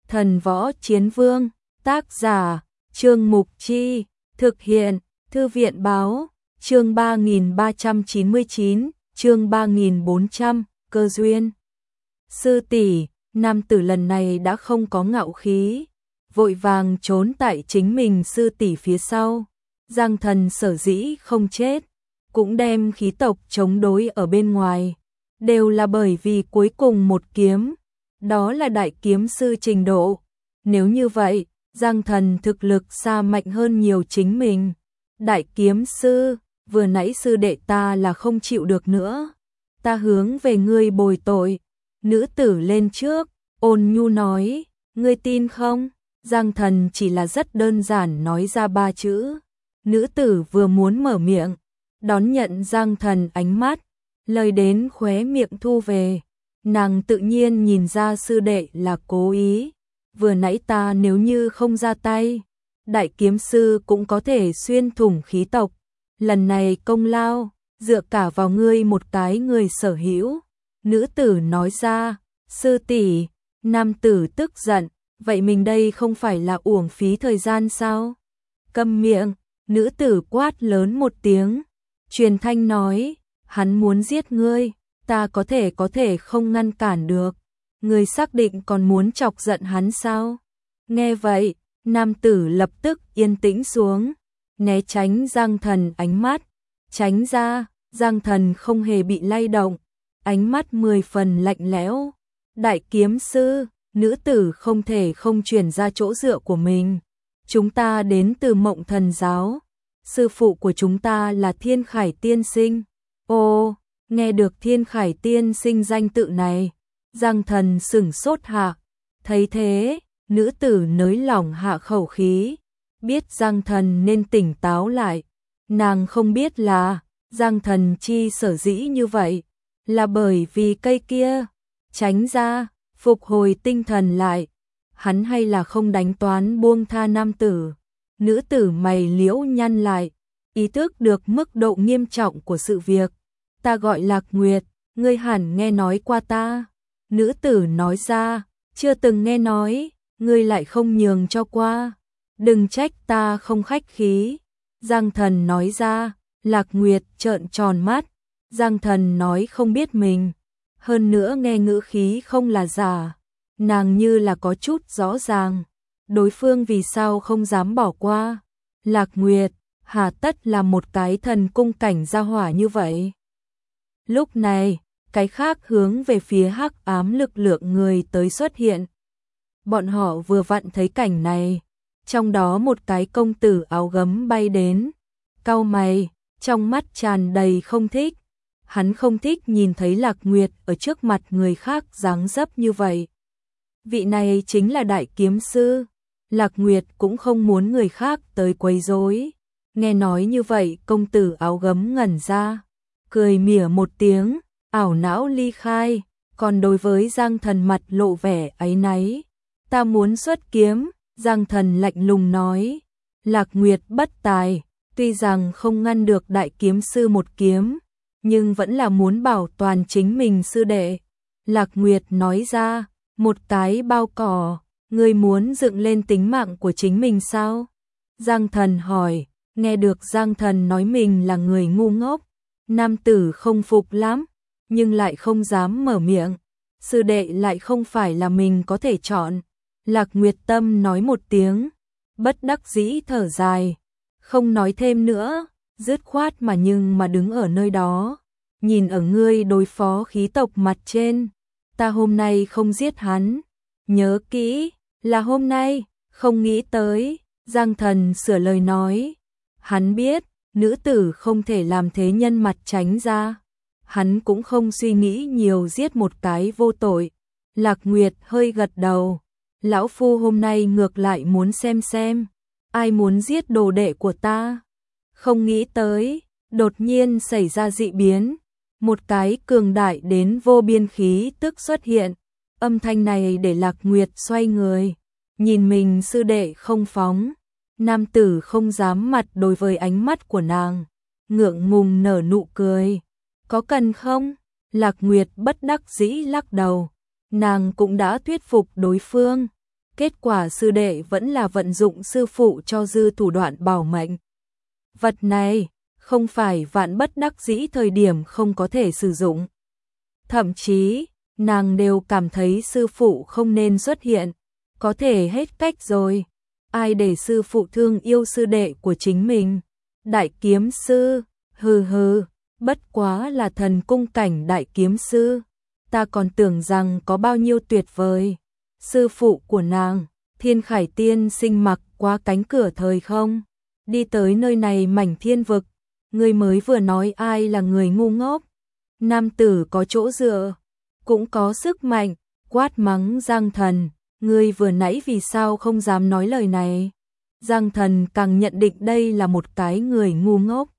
Thần Võ Chiến Vương, tác giả, Trương Mục Chi, thực hiện, Thư viện Báo, chương 3399, chương 3400, cơ duyên. Sư tỷ, nam tử lần này đã không có ngạo khí, vội vàng trốn tại chính mình sư tỷ phía sau. Giang Thần sở dĩ không chết, cũng đem khí tộc chống đối ở bên ngoài, đều là bởi vì cuối cùng một kiếm, đó là đại kiếm sư trình độ. Nếu như vậy, Giang Thần thực lực xa mạnh hơn nhiều chính mình. Đại kiếm sư, vừa nãy sư đệ ta là không chịu được nữa, ta hướng về ngươi bồi tội. Nữ tử lên trước, ôn nhu nói, ngươi tin không? Giang Thần chỉ là rất đơn giản nói ra 3 chữ. Nữ tử vừa muốn mở miệng, đón nhận Giang Thần ánh mắt, lời đến khóe miệng thu về. Nàng tự nhiên nhìn ra sư đệ là cố ý. Vừa nãy ta nếu như không ra tay, đại kiếm sư cũng có thể xuyên thủng khí tộc. Lần này công lao, dựa cả vào ngươi một cái người sở hữu. Nữ tử nói ra, sư tỷ. Nam tử tức giận, vậy mình đây không phải là uổng phí thời gian sao? Câm miệng, nữ tử quát lớn một tiếng. Truyền thanh nói, hắn muốn giết ngươi, ta có thể không ngăn cản được. Ngươi xác định còn muốn chọc giận hắn sao? Nghe vậy, nam tử lập tức yên tĩnh xuống, né tránh Giang Thần ánh mắt. Tránh ra, Giang Thần không hề bị lay động, ánh mắt 10 phần lạnh lẽo. Đại kiếm sư, nữ tử không thể không chuyển ra chỗ dựa của mình. Chúng ta đến từ Mộng Thần giáo, sư phụ của chúng ta là Thiên Khải Tiên Sinh. Ô, nghe được Thiên Khải Tiên Sinh danh tự này, Giang Thần sửng sốt hạ. Thấy thế, nữ tử nới lỏng hạ khẩu khí, biết Giang Thần nên tỉnh táo lại. Nàng không biết là Giang Thần chi sở dĩ như vậy, là bởi vì cây kia. Tránh ra, phục hồi tinh thần lại, hắn hay là không đánh toán buông tha nam tử. Nữ tử mày liễu nhăn lại, ý thức được mức độ nghiêm trọng của sự việc. Ta gọi Lạc Nguyệt, ngươi hẳn nghe nói qua ta. Nữ tử nói ra, chưa từng nghe nói, ngươi lại không nhường cho qua. Đừng trách ta không khách khí. Giang Thần nói ra. Lạc Nguyệt trợn tròn mắt. Giang Thần nói không biết mình, hơn nữa nghe ngữ khí không là giả. Nàng như là có chút rõ ràng, đối phương vì sao không dám bỏ qua. Lạc Nguyệt, hà tất là một cái thần cung cảnh gia hỏa như vậy. Lúc này, cái khác hướng về phía hắc ám lực lượng người tới xuất hiện. Bọn họ vừa vặn thấy cảnh này, trong đó một cái công tử áo gấm bay đến, cau mày, trong mắt tràn đầy không thích. Hắn không thích nhìn thấy Lạc Nguyệt ở trước mặt người khác dáng dấp như vậy. Vị này chính là đại kiếm sư. Lạc Nguyệt cũng không muốn người khác tới quấy rối. Nghe nói như vậy, công tử áo gấm ngẩn ra, cười mỉa một tiếng, ảo não ly khai. Còn đối với Giang Thần mặt lộ vẻ áy náy. Ta muốn xuất kiếm. Giang Thần lạnh lùng nói. Lạc Nguyệt bất tài, tuy rằng không ngăn được đại kiếm sư một kiếm, nhưng vẫn là muốn bảo toàn chính mình sư đệ. Lạc Nguyệt nói ra, một cái bao cỏ, ngươi muốn dựng lên tính mạng của chính mình sao? Giang Thần hỏi. Nghe được Giang Thần nói mình là người ngu ngốc, nam tử không phục lắm, nhưng lại không dám mở miệng. Sư đệ lại không phải là mình có thể chọn. Lạc Nguyệt Tâm nói một tiếng, bất đắc dĩ thở dài, không nói thêm nữa, dứt khoát mà đứng ở nơi đó. Nhìn ở ngươi đối phó khí tộc mặt trên, ta hôm nay không giết hắn. Nhớ kỹ, là hôm nay, không nghĩ tới. Giang Thần sửa lời nói. Hắn biết, nữ tử không thể làm thế nhân mặt tránh ra. Hắn cũng không suy nghĩ nhiều giết một cái vô tội. Lạc Nguyệt hơi gật đầu. Lão phu hôm nay ngược lại muốn xem, ai muốn giết đồ đệ của ta. Không nghĩ tới, đột nhiên xảy ra dị biến. Một cái cường đại đến vô biên khí tức xuất hiện. Âm thanh này để Lạc Nguyệt xoay người, nhìn mình sư đệ không phóng. Nam tử không dám mặt đối với ánh mắt của nàng, ngượng ngùng nở nụ cười. Có cần không? Lạc Nguyệt bất đắc dĩ lắc đầu. Nàng cũng đã thuyết phục đối phương, Kết quả sư đệ vẫn là vận dụng sư phụ cho dư thủ đoạn bảo mệnh. Vật này không phải vạn bất đắc dĩ thời điểm không có thể sử dụng. Thậm chí, nàng đều cảm thấy sư phụ không nên xuất hiện, có thể hết cách rồi. Ai để sư phụ thương yêu sư đệ của chính mình? Đại kiếm sư, hừ hừ, bất quá là thần cung cảnh đại kiếm sư. Ta còn tưởng rằng có bao nhiêu tuyệt vời. Sư phụ của nàng, Thiên Khải Tiên Sinh mặc qua cánh cửa thời không, đi tới nơi này mảnh thiên vực. Ngươi mới vừa nói ai là người ngu ngốc. Nam tử có chỗ dựa, cũng có sức mạnh, quát mắng Giang Thần. Ngươi vừa nãy vì sao không dám nói lời này? Giang Thần càng nhận định đây là một cái người ngu ngốc.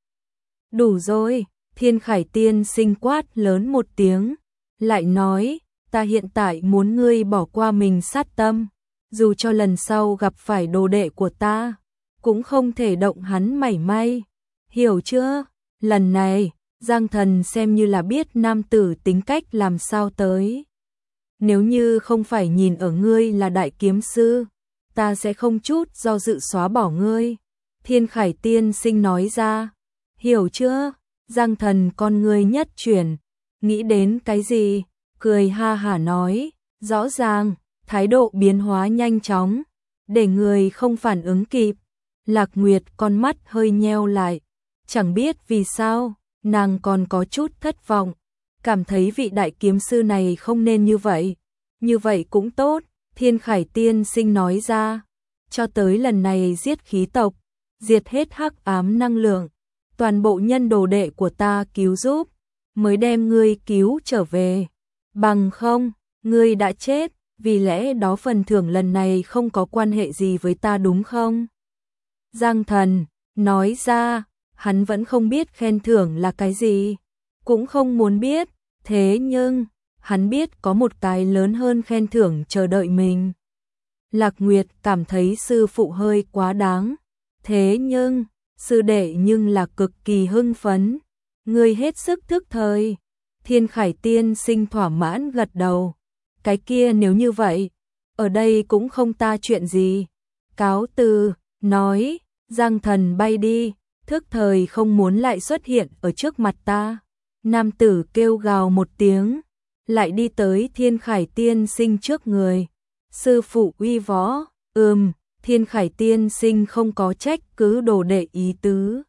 Đủ rồi, Thiên Khải Tiên Sinh quát lớn một tiếng, lại nói, ta hiện tại muốn ngươi bỏ qua mình sát tâm, dù cho lần sau gặp phải đồ đệ của ta, cũng không thể động hắn mảy may, hiểu chưa? Lần này, Giang Thần xem như là biết nam tử tính cách làm sao tới. Nếu như không phải nhìn ở ngươi là đại kiếm sư, ta sẽ không chút do dự xóa bỏ ngươi. Thiên Khải Tiên Sinh nói ra, hiểu chưa? Giang Thần con ngươi nhất chuyển, nghĩ đến cái gì? Cười ha hả nói, rõ ràng, thái độ biến hóa nhanh chóng, để người không phản ứng kịp. Lạc Nguyệt con mắt hơi nheo lại, chẳng biết vì sao, nàng còn có chút thất vọng, cảm thấy vị đại kiếm sư này không nên như vậy. Như vậy cũng tốt, Thiên Khải Tiên Sinh nói ra, cho tới lần này giết khí tộc, diệt hết hắc ám năng lượng, toàn bộ nhân đồ đệ của ta cứu giúp, mới đem ngươi cứu trở về. Bằng không, ngươi đã chết, vì lẽ đó phần thưởng lần này không có quan hệ gì với ta đúng không? Giang Thần nói ra, hắn vẫn không biết khen thưởng là cái gì, cũng không muốn biết, thế nhưng hắn biết có một cái lớn hơn khen thưởng chờ đợi mình. Lạc Nguyệt cảm thấy sư phụ hơi quá đáng, thế nhưng sư đệ nhưng là cực kỳ hưng phấn, ngươi hết sức thức thời. Thiên Khải Tiên Sinh thỏa mãn gật đầu, cái kia nếu như vậy, ở đây cũng không ta chuyện gì. Cáo từ, nói, Giang Thần bay đi, thức thời không muốn lại xuất hiện ở trước mặt ta. Nam tử kêu gào một tiếng, lại đi tới Thiên Khải Tiên Sinh trước người. Sư phụ uy võ, Thiên Khải Tiên Sinh không có trách cứ đồ đệ ý tứ.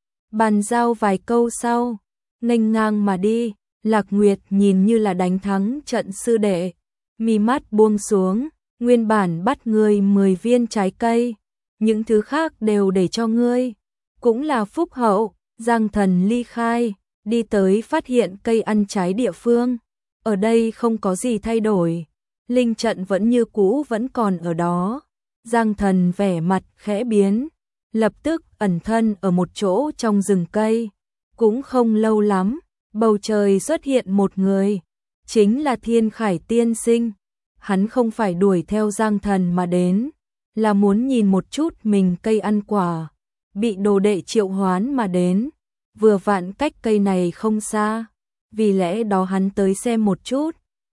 Bàn giao vài câu sau, nghênh ngang mà đi. Lạc Nguyệt nhìn như là đánh thắng trận sư đệ, mi mắt buông xuống, nguyên bản bắt ngươi 10 viên trái cây, những thứ khác đều để cho ngươi, cũng là phúc hậu. Giang Thần ly khai, đi tới phát hiện cây ăn trái địa phương, ở đây không có gì thay đổi, linh trận vẫn như cũ vẫn còn ở đó. Giang Thần vẻ mặt khẽ biến, lập tức ẩn thân ở một chỗ trong rừng cây, cũng không lâu lắm. Bầu trời xuất hiện một người, chính là Thiên Khải Tiên Sinh. Hắn không phải đuổi theo Giang Thần mà đến, là muốn nhìn một chút mình cây ăn quả, bị đồ đệ triệu hoán mà đến, vừa vặn cách cây này không xa, vì lẽ đó hắn tới xem một chút.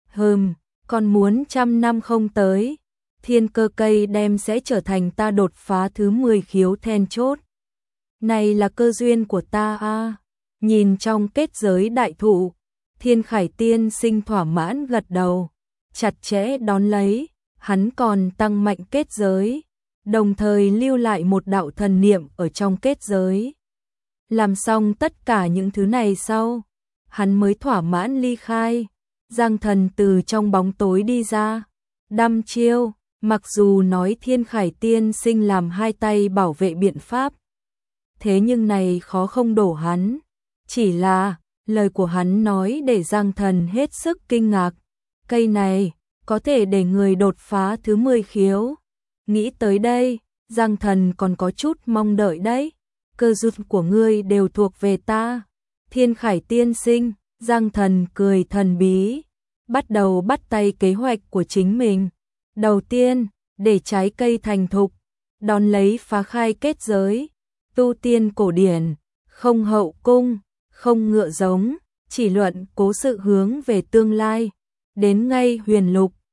Còn muốn 100 năm không tới, thiên cơ cây đem sẽ trở thành ta đột phá thứ 10 khiếu then chốt. Này là cơ duyên của ta a. Nhìn trong kết giới đại thụ, Thiên Khải Tiên Sinh thỏa mãn gật đầu, chặt chẽ đón lấy, hắn còn tăng mạnh kết giới, đồng thời lưu lại một đạo thần niệm ở trong kết giới. Làm xong tất cả những thứ này sau, hắn mới thỏa mãn ly khai. Giang Thần từ trong bóng tối đi ra, đăm chiêu, mặc dù nói Thiên Khải Tiên Sinh làm hai tay bảo vệ biện pháp, thế nhưng này khó không đổ hắn. Chỉ là, lời của hắn nói để Giang Thần hết sức kinh ngạc. Cây này, có thể để người đột phá thứ 10 khiếu. Nghĩ tới đây, Giang Thần còn có chút mong đợi đấy. Cơ duyên của ngươi đều thuộc về ta. Thiên Khải Tiên Sinh, Giang Thần cười thần bí, bắt đầu bắt tay kế hoạch của chính mình. Đầu tiên, để trái cây thành thục, đón lấy phá khai kết giới, tu tiên cổ điển, không hậu cung, không ngựa giống, chỉ luận cố sự hướng về tương lai, đến ngay huyền lục,